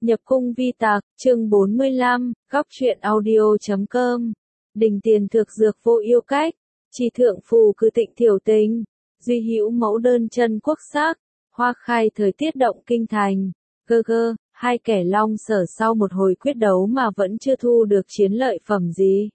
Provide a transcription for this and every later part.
Nhập cung vi tạc, chương 45, góc truyện audio.com. Đình tiền thực dược vô yêu cách, chỉ thượng phù cử tịnh thiểu tình, duy hữu mẫu đơn chân quốc sắc, hoa khai thời tiết động kinh thành. Hai kẻ long sở sau một hồi quyết đấu mà vẫn chưa thu được chiến lợi phẩm gì.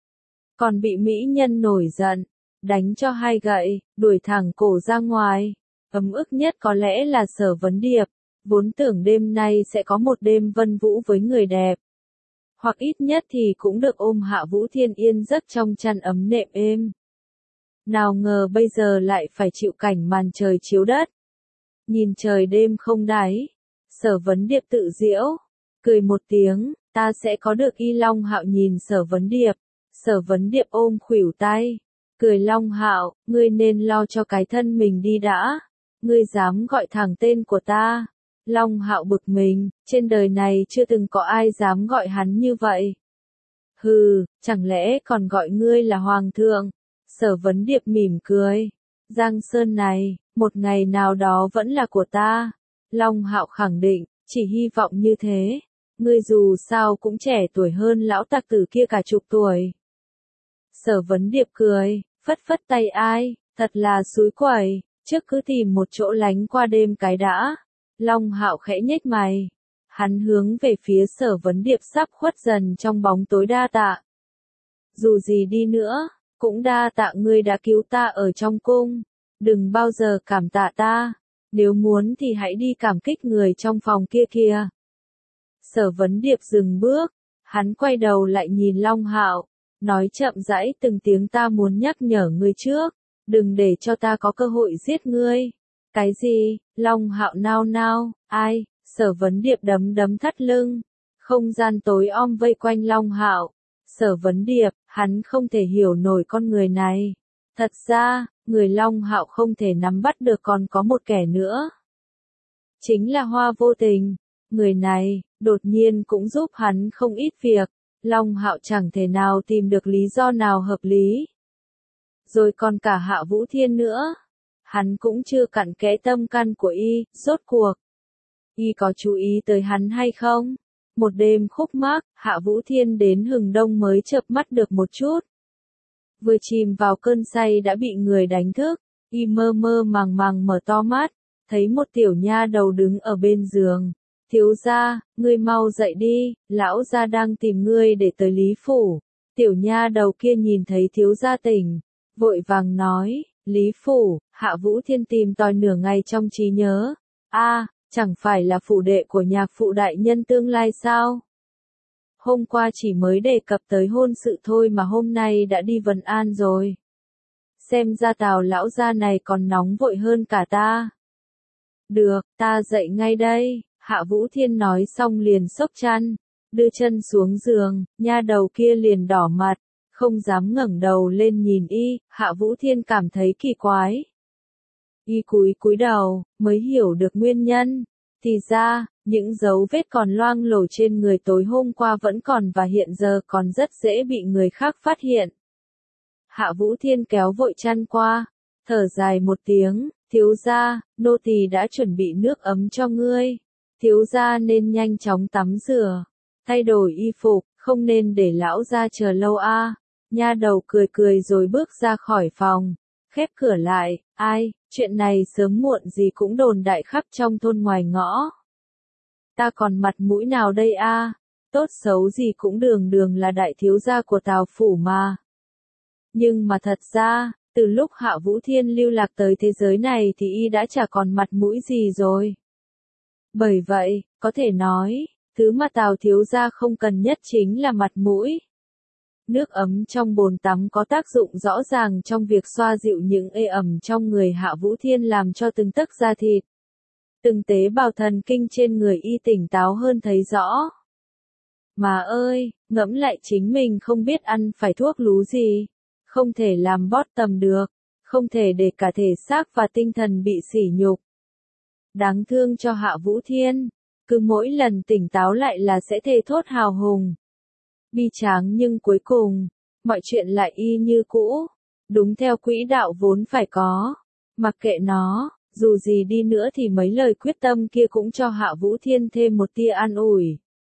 Còn bị mỹ nhân nổi giận, đánh cho hai gậy, đuổi thẳng cổ ra ngoài. Ấm ức nhất có lẽ là Sở Vấn Điệp, vốn tưởng đêm nay sẽ có một đêm vân vũ với người đẹp. Hoặc ít nhất thì cũng được ôm Hạ Vũ Thiên Yên giấc trong chăn ấm nệm êm. Nào ngờ bây giờ lại phải chịu cảnh màn trời chiếu đất. Nhìn trời đêm không đáy, Sở Vấn Điệp tự giễu, cười một tiếng, ta sẽ có được Y Long Hạo nhìn Sở Vấn Điệp. Sở Vấn Điệp ôm khuỷu tay, cười Long Hạo, ngươi nên lo cho cái thân mình đi đã. Ngươi dám gọi thẳng tên của ta. Long Hạo bực mình, trên đời này chưa từng có ai dám gọi hắn như vậy. Hừ, chẳng lẽ còn gọi ngươi là Hoàng thượng? Sở Vấn Điệp mỉm cười. Giang Sơn này, một ngày nào đó vẫn là của ta. Long Hạo khẳng định, chỉ hy vọng như thế. Ngươi dù sao cũng trẻ tuổi hơn lão tặc tử kia cả chục tuổi. Sở Vấn Điệp cười, phất phất tay ai, thật là xúi quẩy, trước cứ tìm một chỗ lánh qua đêm cái đã. Long Hạo khẽ nhếch mày. Hắn hướng về phía Sở Vấn Điệp sắp khuất dần trong bóng tối đa tạ. Dù gì đi nữa, cũng đa tạ ngươi đã cứu ta ở trong cung. Đừng bao giờ cảm tạ ta. Nếu muốn thì hãy đi cảm kích người trong phòng kia kìa. Sở Vấn Điệp dừng bước. Hắn quay đầu lại nhìn Long Hạo. Nói chậm rãi từng tiếng, ta muốn nhắc nhở ngươi trước. Đừng để cho ta có cơ hội giết ngươi. Cái gì? Long Hạo nao nao, ai? Sở Vấn Điệp đấm đấm thắt lưng. Không gian tối om vây quanh Long Hạo. Sở Vấn Điệp, hắn không thể hiểu nổi con người này. Thật ra, người Long Hạo không thể nắm bắt được còn có một kẻ nữa. Chính là Hoa Vô Tình. Người này, đột nhiên cũng giúp hắn không ít việc. Long Hạo chẳng thể nào tìm được lý do nào hợp lý. Rồi còn cả Hạ Vũ Thiên nữa. Hắn cũng chưa cặn kẽ tâm căn của y, rốt cuộc. Y có chú ý tới hắn hay không? Một đêm khúc mắc, Hạ Vũ Thiên đến hừng đông mới chợp mắt được một chút. Vừa chìm vào cơn say đã bị người đánh thức, y mơ mơ màng màng mở to mắt, thấy một tiểu nha đầu đứng ở bên giường. Thiếu gia, ngươi mau dậy đi, lão gia đang tìm ngươi để tới Lý Phủ. Tiểu nha đầu kia nhìn thấy thiếu gia tỉnh, vội vàng nói, Lý Phủ, Hạ Vũ Thiên tìm tòi nửa ngày trong trí nhớ. Chẳng phải là phủ đệ của nhạc phụ đại nhân tương lai sao? Hôm qua chỉ mới đề cập tới hôn sự thôi mà hôm nay đã đi Vân An rồi. Xem ra Tào lão gia này còn nóng vội hơn cả ta. Được, ta dậy ngay đây. Hạ Vũ Thiên nói xong liền xốc chăn, đưa chân xuống giường, nha đầu kia liền đỏ mặt, không dám ngẩng đầu lên nhìn y. Hạ Vũ Thiên cảm thấy kỳ quái. Y cúi đầu, mới hiểu được nguyên nhân. Thì ra, những dấu vết còn loang lổ trên người tối hôm qua vẫn còn và hiện giờ còn rất dễ bị người khác phát hiện. Hạ Vũ Thiên kéo vội chăn qua, thở dài một tiếng, thiếu gia, nô tỳ đã chuẩn bị nước ấm cho ngươi. Thiếu gia nên nhanh chóng tắm rửa, thay đổi y phục, không nên để lão gia chờ lâu a. Nha đầu cười cười rồi bước ra khỏi phòng, khép cửa lại. Ai, chuyện này sớm muộn gì cũng đồn đại khắp trong thôn ngoài ngõ. Ta còn mặt mũi nào đây a? Tốt xấu gì cũng đường đường là đại thiếu gia của Tào phủ mà. Nhưng mà thật ra, từ lúc Hạ Vũ Thiên lưu lạc tới thế giới này thì y đã chả còn mặt mũi gì rồi. Bởi vậy, có thể nói, thứ mà Tào thiếu gia không cần nhất chính là mặt mũi. Nước ấm trong bồn tắm có tác dụng rõ ràng trong việc xoa dịu những ê ẩm trong người Hạ Vũ Thiên, làm cho từng tấc da thịt, từng tế bào thần kinh trên người y tỉnh táo hơn thấy rõ. Mà ơi, ngẫm lại chính mình không biết ăn phải thuốc lú gì, không thể làm bottom được, không thể để cả thể xác và tinh thần bị sỉ nhục. Đáng thương cho Hạ Vũ Thiên, cứ mỗi lần tỉnh táo lại là sẽ thề thốt hào hùng. Bi tráng nhưng cuối cùng, mọi chuyện lại y như cũ, đúng theo quỹ đạo vốn phải có. Mặc kệ nó, Dù gì đi nữa thì mấy lời quyết tâm kia cũng cho Hạ Vũ Thiên thêm một tia an ủi.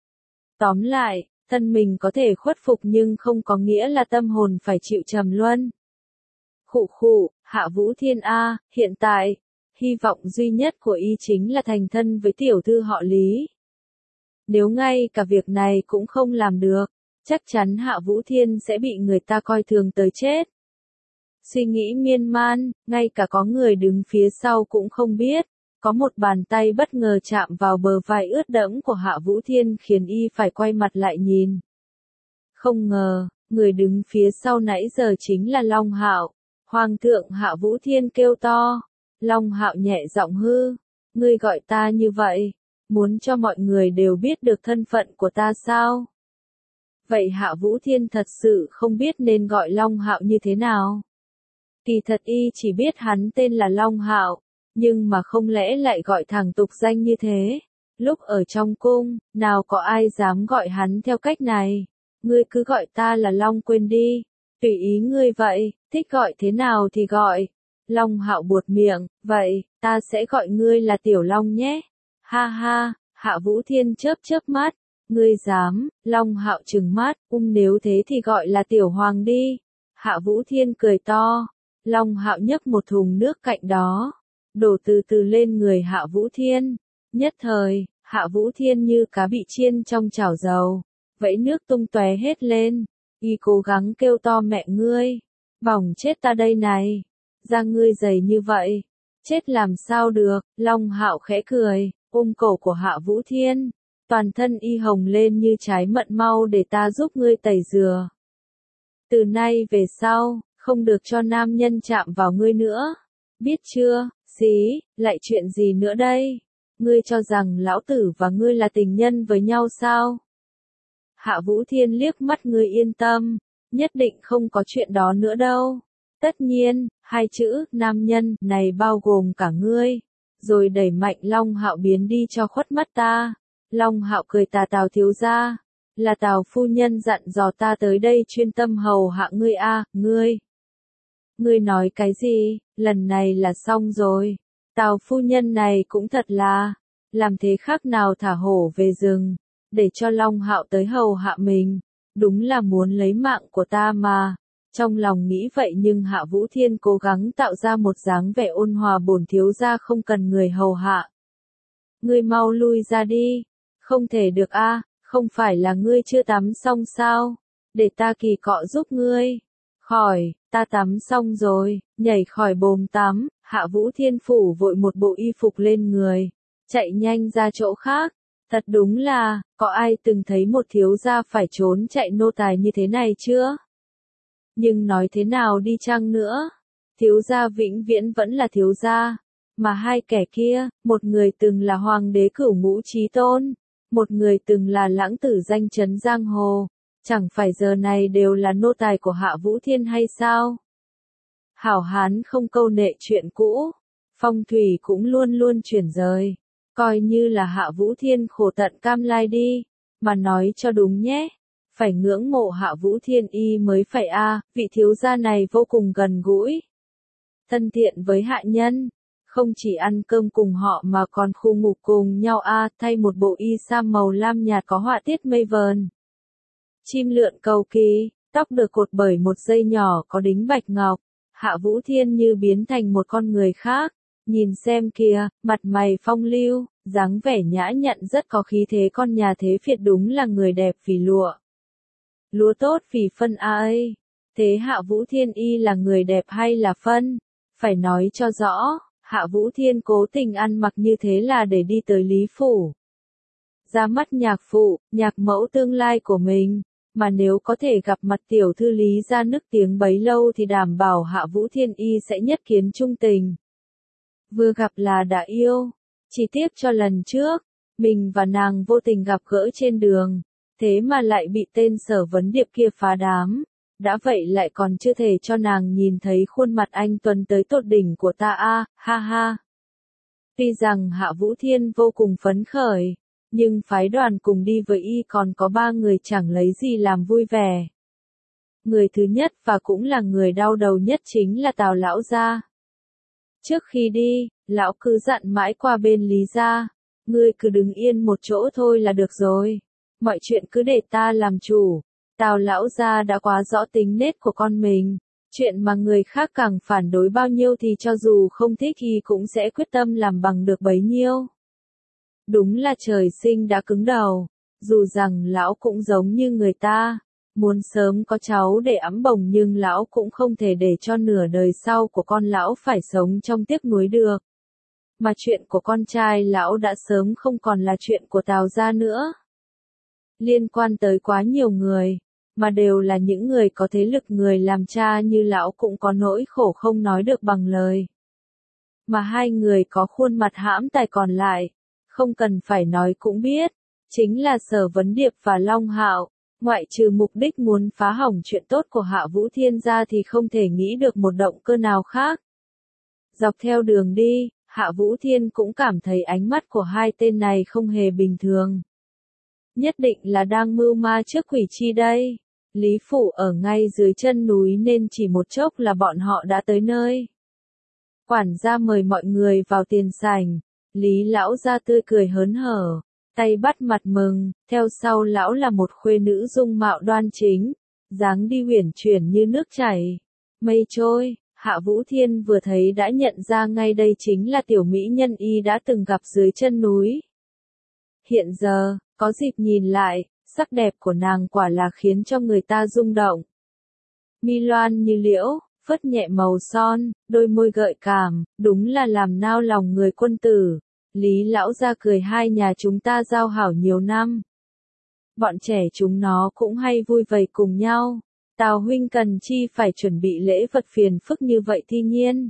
Tóm lại, thân mình có thể khuất phục nhưng không có nghĩa là tâm hồn phải chịu trầm luân. Khụ khụ, Hạ Vũ Thiên a, hiện tại, hy vọng duy nhất của y chính là thành thân với tiểu thư họ Lý. Nếu ngay cả việc này cũng không làm được, chắc chắn Hạ Vũ Thiên sẽ bị người ta coi thường tới chết. Suy nghĩ miên man, ngay cả có người đứng phía sau cũng không biết, có một bàn tay bất ngờ chạm vào bờ vai ướt đẫm của Hạ Vũ Thiên khiến y phải quay mặt lại nhìn. Không ngờ, người đứng phía sau nãy giờ chính là Long Hạo. Hoàng thượng Hạ Vũ Thiên kêu to. Long Hạo nhẹ giọng hư, ngươi gọi ta như vậy, muốn cho mọi người đều biết được thân phận của ta sao? Vậy Hạ Vũ Thiên thật sự không biết nên gọi Long Hạo như thế nào. Kỳ thật y chỉ biết hắn tên là Long Hạo, nhưng mà không lẽ lại gọi thẳng tục danh như thế. Lúc ở trong cung, nào có ai dám gọi hắn theo cách này. Ngươi cứ gọi ta là Long quên đi, tùy ý ngươi vậy, thích gọi thế nào thì gọi. Long Hạo buột miệng, vậy, ta sẽ gọi ngươi là Tiểu Long nhé. Ha ha, Hạ Vũ Thiên chớp chớp mắt, ngươi dám, Long Hạo trừng mắt, nếu thế thì gọi là Tiểu Hoàng đi. Hạ Vũ Thiên cười to, Long Hạo nhấc một thùng nước cạnh đó, đổ từ từ lên người Hạ Vũ Thiên. Nhất thời, Hạ Vũ Thiên như cá bị chiên trong chảo dầu, vẫy nước tung tóe hết lên, y cố gắng kêu to mẹ ngươi, bỏng chết ta đây này. Da ngươi dày như vậy, chết làm sao được. Long Hạo khẽ cười, ôm cổ của Hạ Vũ Thiên, toàn thân y hồng lên như trái mận, mau để ta giúp ngươi tẩy rửa. Từ nay về sau, không được cho nam nhân chạm vào ngươi nữa, biết chưa? Xí, lại chuyện gì nữa đây? Ngươi cho rằng lão tử và ngươi là tình nhân với nhau sao? Hạ Vũ Thiên liếc mắt, ngươi yên tâm, nhất định không có chuyện đó nữa đâu. Tất nhiên, hai chữ nam nhân này bao gồm cả ngươi. Rồi đẩy mạnh Long Hạo biến đi cho khuất mắt ta. Long Hạo cười tà, Tào thiếu gia, là Tào phu nhân dặn dò ta tới đây chuyên tâm hầu hạ ngươi a. Ngươi nói cái gì? Lần này là xong rồi. Tào phu nhân này cũng thật là, làm thế khác nào thả hổ về rừng, để cho Long Hạo tới hầu hạ mình, đúng là muốn lấy mạng của ta mà. Trong lòng nghĩ vậy nhưng Hạ Vũ Thiên cố gắng tạo ra một dáng vẻ ôn hòa, bổn thiếu gia không cần người hầu hạ. Ngươi mau lui ra đi. Không thể được a, không phải là ngươi chưa tắm xong sao? Để ta kỳ cọ giúp ngươi. Khỏi, ta tắm xong rồi, nhảy khỏi bồn tắm, Hạ Vũ Thiên phủ vội một bộ y phục lên người, chạy nhanh ra chỗ khác. Thật đúng là, có ai từng thấy một thiếu gia phải trốn chạy nô tài như thế này chưa? Nhưng nói thế nào đi chăng nữa, thiếu gia vĩnh viễn vẫn là thiếu gia, mà hai kẻ kia, một người từng là hoàng đế cửu ngũ chí tôn, một người từng là lãng tử danh chấn giang hồ, chẳng phải giờ này đều là nô tài của Hạ Vũ Thiên hay sao? Hảo hán không câu nệ chuyện cũ, phong thủy cũng luôn luôn chuyển rời, coi như là Hạ Vũ Thiên khổ tận cam lai đi, mà nói cho đúng nhé. Phải ngưỡng mộ Hạ Vũ Thiên y mới phải a, vị thiếu gia này vô cùng gần gũi, thân thiện với hạ nhân, không chỉ ăn cơm cùng họ mà còn khu ngục cùng nhau a, thay một bộ y sa màu lam nhạt có họa tiết mây vờn. Chim lượn cầu kỳ, tóc được cột bởi một dây nhỏ có đính bạch ngọc, Hạ Vũ Thiên như biến thành một con người khác, nhìn xem kìa, mặt mày phong lưu, dáng vẻ nhã nhặn rất có khí thế, con nhà thế Việt đúng là người đẹp vì lụa. Lúa tốt vì phân ai. Thế Hạ Vũ Thiên y là người đẹp hay là phân? Phải nói cho rõ, Hạ Vũ Thiên cố tình ăn mặc như thế là để đi tới Lý Phủ, ra mắt nhạc phụ, nhạc mẫu tương lai của mình, mà nếu có thể gặp mặt tiểu thư Lý gia nức tiếng bấy lâu thì đảm bảo Hạ Vũ Thiên y sẽ nhất kiến trung tình. Vừa gặp là đã yêu, chỉ tiếc cho lần trước, mình và nàng vô tình gặp gỡ trên đường, thế mà lại bị tên Sở Vấn Điệp kia phá đám. Đã vậy lại còn chưa thể cho nàng nhìn thấy khuôn mặt anh tuấn tới tột đỉnh của ta a, ha ha. Tuy rằng Hạ Vũ Thiên vô cùng phấn khởi, nhưng phái đoàn cùng đi với y còn có 3 người chẳng lấy gì làm vui vẻ. Người thứ nhất và cũng là người đau đầu nhất chính là Tào lão gia. Trước khi đi, lão cứ dặn mãi qua bên Lý gia, ngươi cứ đứng yên một chỗ thôi là được rồi. Mọi chuyện cứ để ta làm chủ. Tào lão gia đã quá rõ tính nết của con mình. Chuyện mà người khác càng phản đối bao nhiêu thì cho dù không thích thì cũng sẽ quyết tâm làm bằng được bấy nhiêu. Đúng là trời sinh đã cứng đầu. Dù rằng lão cũng giống như người ta, muốn sớm có cháu để ẵm bồng nhưng lão cũng không thể để cho nửa đời sau của con lão phải sống trong tiếc nuối được. Mà chuyện của con trai lão đã sớm không còn là chuyện của Tào gia nữa. Liên quan tới quá nhiều người, mà đều là những người có thế lực, người làm cha như lão cũng có nỗi khổ không nói được bằng lời. Mà hai người có khuôn mặt hãm tài còn lại, không cần phải nói cũng biết, chính là Sở Vấn Điệp và Long Hạo. Ngoại trừ mục đích muốn phá hỏng chuyện tốt của Hạ Vũ Thiên ra thì không thể nghĩ được một động cơ nào khác. Dọc theo đường đi, Hạ Vũ Thiên cũng cảm thấy ánh mắt của hai tên này không hề bình thường. Nhất định là đang mưu ma trước quỷ chi đây. Lý phủ ở ngay dưới chân núi nên chỉ một chốc là bọn họ đã tới nơi. Quản gia mời mọi người vào tiền sảnh. Lý lão gia tươi cười hớn hở, tay bắt mặt mừng, theo sau lão là một khuê nữ dung mạo đoan chính, dáng đi uyển chuyển như nước chảy, mây trôi. Hạ Vũ Thiên vừa thấy đã nhận ra ngay đây chính là tiểu mỹ nhân y đã từng gặp dưới chân núi. Hiện giờ, có dịp nhìn lại, sắc đẹp của nàng quả là khiến cho người ta rung động. Mi loan như liễu, phất nhẹ màu son, đôi môi gợi cảm, đúng là làm nao lòng người quân tử. Lý lão gia cười, hai nhà chúng ta giao hảo nhiều năm. Bọn trẻ chúng nó cũng hay vui vầy cùng nhau. Tào huynh cần chi phải chuẩn bị lễ vật phiền phức như vậy Thi Nhiên.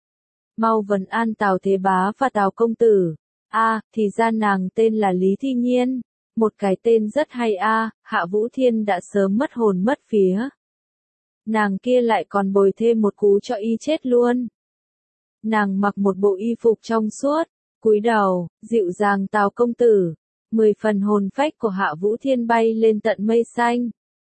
Mau vấn an Tào thế bá và Tào công tử. Thì ra nàng tên là Lý Thi Nhiên. Một cái tên rất hay Hạ Vũ Thiên đã sớm mất hồn mất vía. Nàng kia lại còn bồi thêm một cú cho y chết luôn. Nàng mặc một bộ y phục trong suốt, cúi đầu, dịu dàng Tào công tử. 10 phần hồn phách của Hạ Vũ Thiên bay lên tận mây xanh.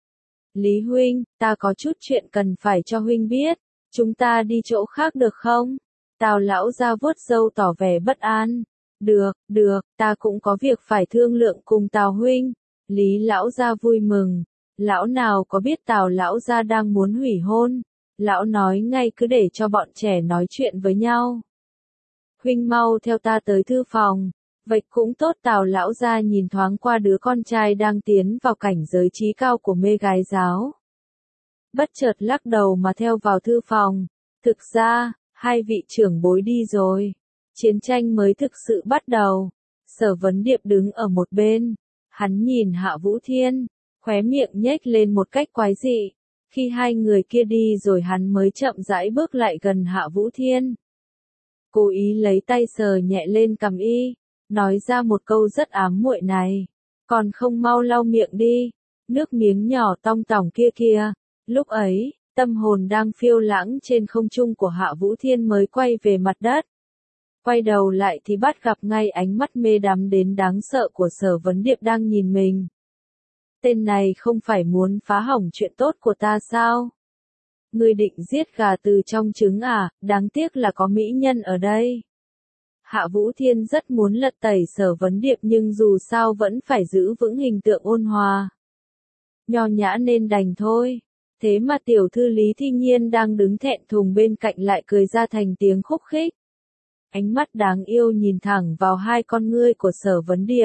Lý huynh, ta có chút chuyện cần phải cho huynh biết, chúng ta đi chỗ khác được không? Tào lão gia vuốt râu tỏ vẻ bất an. Được, ta cũng có việc phải thương lượng cùng Tào huynh. Lý lão gia vui mừng. Lão nào có biết Tào lão gia đang muốn hủy hôn. Lão nói ngay cứ để cho bọn trẻ nói chuyện với nhau. Huynh mau theo ta tới thư phòng. Vậy cũng tốt. Tào lão gia nhìn thoáng qua đứa con trai đang tiến vào cảnh giới trí cao của mê gái giáo. Bất chợt lắc đầu mà theo vào thư phòng. Thực ra, hai vị trưởng bối đi rồi. Chiến tranh mới thực sự bắt đầu. Sở Vấn Điệp đứng ở một bên. Hắn nhìn Hạ Vũ Thiên, khóe miệng nhếch lên một cách quái dị. Khi hai người kia đi rồi hắn mới chậm rãi bước lại gần Hạ Vũ Thiên. Cố ý lấy tay sờ nhẹ lên cằm y, nói ra một câu rất ám muội này. Còn không mau lau miệng đi, nước miếng nhỏ tong tỏng kia. Lúc ấy, tâm hồn đang phiêu lãng trên không trung của Hạ Vũ Thiên mới quay về mặt đất. Quay đầu lại thì bắt gặp ngay ánh mắt mê đắm đến đáng sợ của Sở Vấn Điệp đang nhìn mình. Tên này không phải muốn phá hỏng chuyện tốt của ta sao? Ngươi định giết gà từ trong trứng đáng tiếc là có mỹ nhân ở đây. Hạ Vũ Thiên rất muốn lật tẩy Sở Vấn Điệp nhưng dù sao vẫn phải giữ vững hình tượng ôn hòa. Nho nhã nên đành thôi. Thế mà tiểu thư Lý Thi Nhiên đang đứng thẹn thùng bên cạnh lại cười ra thành tiếng khúc khích. Ánh mắt đáng yêu nhìn thẳng vào hai con ngươi của Sở Vấn Điệp.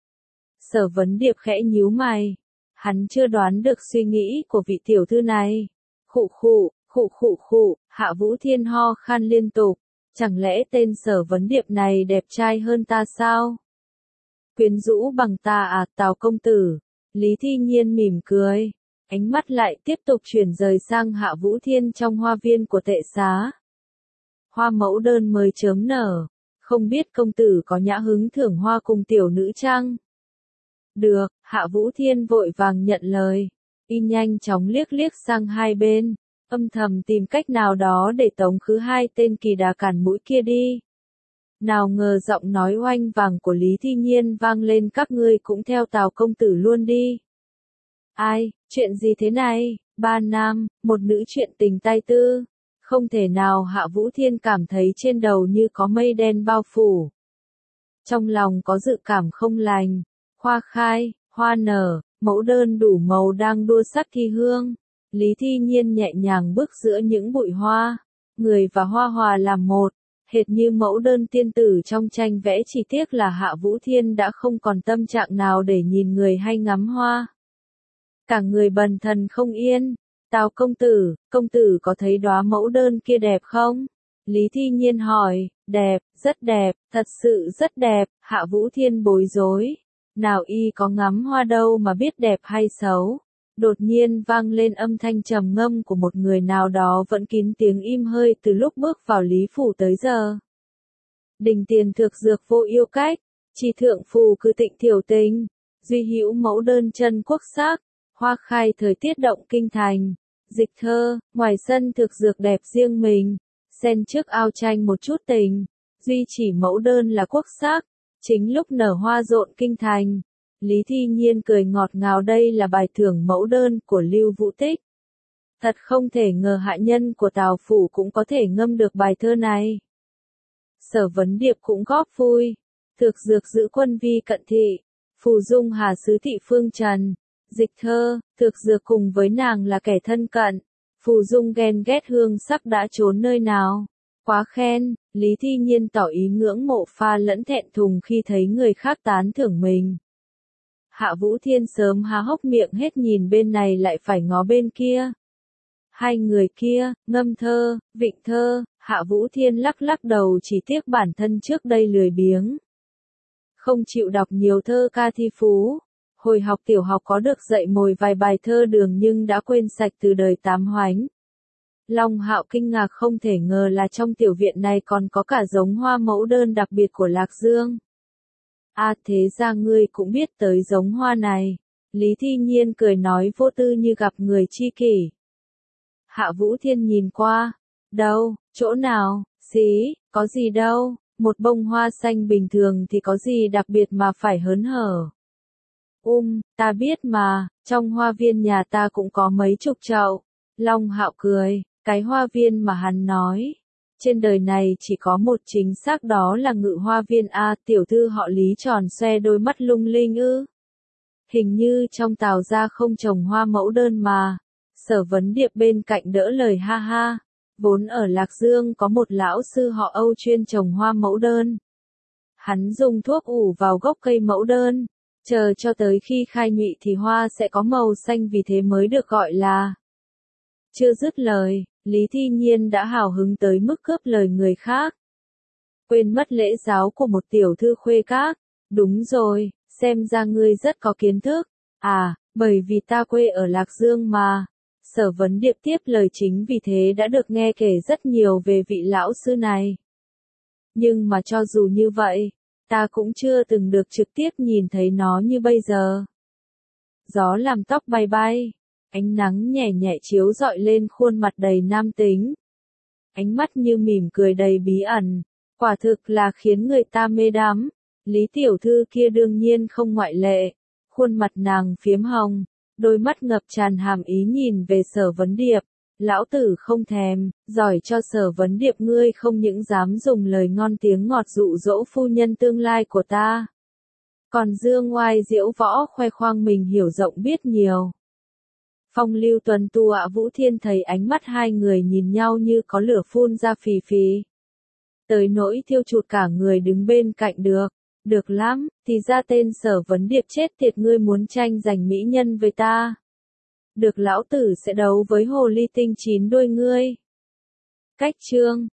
Sở Vấn Điệp khẽ nhíu mày. Hắn chưa đoán được suy nghĩ của vị tiểu thư này. Khụ, Hạ Vũ Thiên ho khan liên tục. Chẳng lẽ tên Sở Vấn Điệp này đẹp trai hơn ta sao? Quyến rũ bằng ta Tào công tử. Lý Thi Nhiên mỉm cười. Ánh mắt lại tiếp tục chuyển rời sang Hạ Vũ Thiên trong hoa viên của tệ xá. Hoa mẫu đơn mới chớm nở. Không biết công tử có nhã hứng thưởng hoa cùng tiểu nữ chăng? Được, Hạ Vũ Thiên vội vàng nhận lời. Y nhanh chóng liếc liếc sang hai bên, âm thầm tìm cách nào đó để tống khứ hai tên kỳ đà cản mũi kia đi. Nào ngờ giọng nói oanh vàng của Lý Thi Nhiên vang lên, các ngươi cũng theo Tào công tử luôn đi. Ai, chuyện gì thế này? Ba nam, một nữ chuyện tình tai tư. Không thể nào Hạ Vũ Thiên cảm thấy trên đầu như có mây đen bao phủ. Trong lòng có dự cảm không lành, hoa khai, hoa nở, mẫu đơn đủ màu đang đua sắc thi hương. Lý Thi Nhiên nhẹ nhàng bước giữa những bụi hoa, người và hoa hòa làm một, hệt như mẫu đơn tiên tử trong tranh vẽ, chỉ tiếc là Hạ Vũ Thiên đã không còn tâm trạng nào để nhìn người hay ngắm hoa. Cả người bần thần không yên. Tào công tử có thấy đóa mẫu đơn kia đẹp không? Lý Thi Nhiên hỏi. Đẹp, rất đẹp, thật sự rất đẹp. Hạ Vũ Thiên bối rối. Nào y có ngắm hoa đâu mà biết đẹp hay xấu. Đột nhiên vang lên âm thanh trầm ngâm của một người nào đó vẫn kín tiếng im hơi từ lúc bước vào Lý Phủ tới giờ. Đình tiền thực dược vô yêu cách, trì thượng phù cư tịnh thiểu tình, duy hữu mẫu đơn chân quốc sắc, hoa khai thời tiết động kinh thành. Dịch thơ, ngoài sân thực dược đẹp riêng mình, sen trước ao tranh một chút tình, duy chỉ mẫu đơn là quốc sắc, chính lúc nở hoa rộn kinh thành. Lý Thi Nhiên cười ngọt ngào, đây là bài thưởng mẫu đơn của Lưu Vũ Tích. Thật không thể ngờ hạ nhân của Tào Phủ cũng có thể ngâm được bài thơ này. Sở Vấn Điệp cũng góp vui. Thực dược giữ quân vi cận thị, phù dung hà sứ thị phương trần. Dịch thơ, thực dược cùng với nàng là kẻ thân cận. Phù dung ghen ghét hương sắc đã trốn nơi nào. Quá khen, Lý Thi Nhiên tỏ ý ngưỡng mộ pha lẫn thẹn thùng khi thấy người khác tán thưởng mình. Hạ Vũ Thiên sớm há hốc miệng hết, nhìn bên này lại phải ngó bên kia. Hai người kia, ngâm thơ, vịnh thơ, Hạ Vũ Thiên lắc lắc đầu, chỉ tiếc bản thân trước đây lười biếng. Không chịu đọc nhiều thơ ca thi phú. Hồi học tiểu học có được dạy mồi vài bài thơ đường nhưng đã quên sạch từ đời tám hoánh. Long Hạo kinh ngạc không thể ngờ là trong tiểu viện này còn có cả giống hoa mẫu đơn đặc biệt của Lạc Dương. À, thế ra ngươi cũng biết tới giống hoa này. Lý Thi Nhiên cười nói vô tư như gặp người tri kỷ. Hạ Vũ Thiên nhìn qua. Đâu, chỗ nào, xí, có gì đâu, một bông hoa xanh bình thường thì có gì đặc biệt mà phải hớn hở. Ta biết mà, trong hoa viên nhà ta cũng có mấy chục chậu. Long Hạo cười, cái hoa viên mà hắn nói. Trên đời này chỉ có một chính xác, đó là Ngự Hoa Viên. A, tiểu thư họ Lý tròn xoe đôi mắt lung linh ư. Hình như trong Tào gia không trồng hoa mẫu đơn mà. Sở Vấn Điệp bên cạnh đỡ lời, ha ha. Vốn ở Lạc Dương có một lão sư họ Âu chuyên trồng hoa mẫu đơn. Hắn dùng thuốc ủ vào gốc cây mẫu đơn. Chờ cho tới khi khai nhụy thì hoa sẽ có màu xanh, vì thế mới được gọi là. Chưa dứt lời, Lý Thi Nhiên đã hào hứng tới mức cướp lời người khác. Quên mất lễ giáo của một tiểu thư khuê các. Đúng rồi, xem ra ngươi rất có kiến thức. À, bởi vì ta quê ở Lạc Dương mà. Sở Vấn Điệp tiếp lời, chính vì thế đã được nghe kể rất nhiều về vị lão sư này. Nhưng mà cho dù như vậy, ta cũng chưa từng được trực tiếp nhìn thấy nó như bây giờ. Gió làm tóc bay bay, ánh nắng nhẹ nhẹ chiếu rọi lên khuôn mặt đầy nam tính. Ánh mắt như mỉm cười đầy bí ẩn, quả thực là khiến người ta mê đắm. Lý tiểu thư kia đương nhiên không ngoại lệ, khuôn mặt nàng phiếm hồng, đôi mắt ngập tràn hàm ý nhìn về Sở Vấn Điệp. Lão tử không thèm, giỏi cho Sở Vấn Điệp ngươi không những dám dùng lời ngon tiếng ngọt dụ dỗ phu nhân tương lai của ta, còn dương oai diễu võ khoe khoang mình hiểu rộng biết nhiều. Phong lưu tuần tu. Hạ Vũ Thiên thấy ánh mắt hai người nhìn nhau như có lửa phun ra phì phì. Tới nỗi thiêu chụt cả người đứng bên cạnh được. Được lắm, thì ra tên Sở Vấn Điệp chết tiệt ngươi muốn tranh giành mỹ nhân với ta. Được, lão tử sẽ đấu với hồ ly tinh chín đuôi ngươi. Cách chương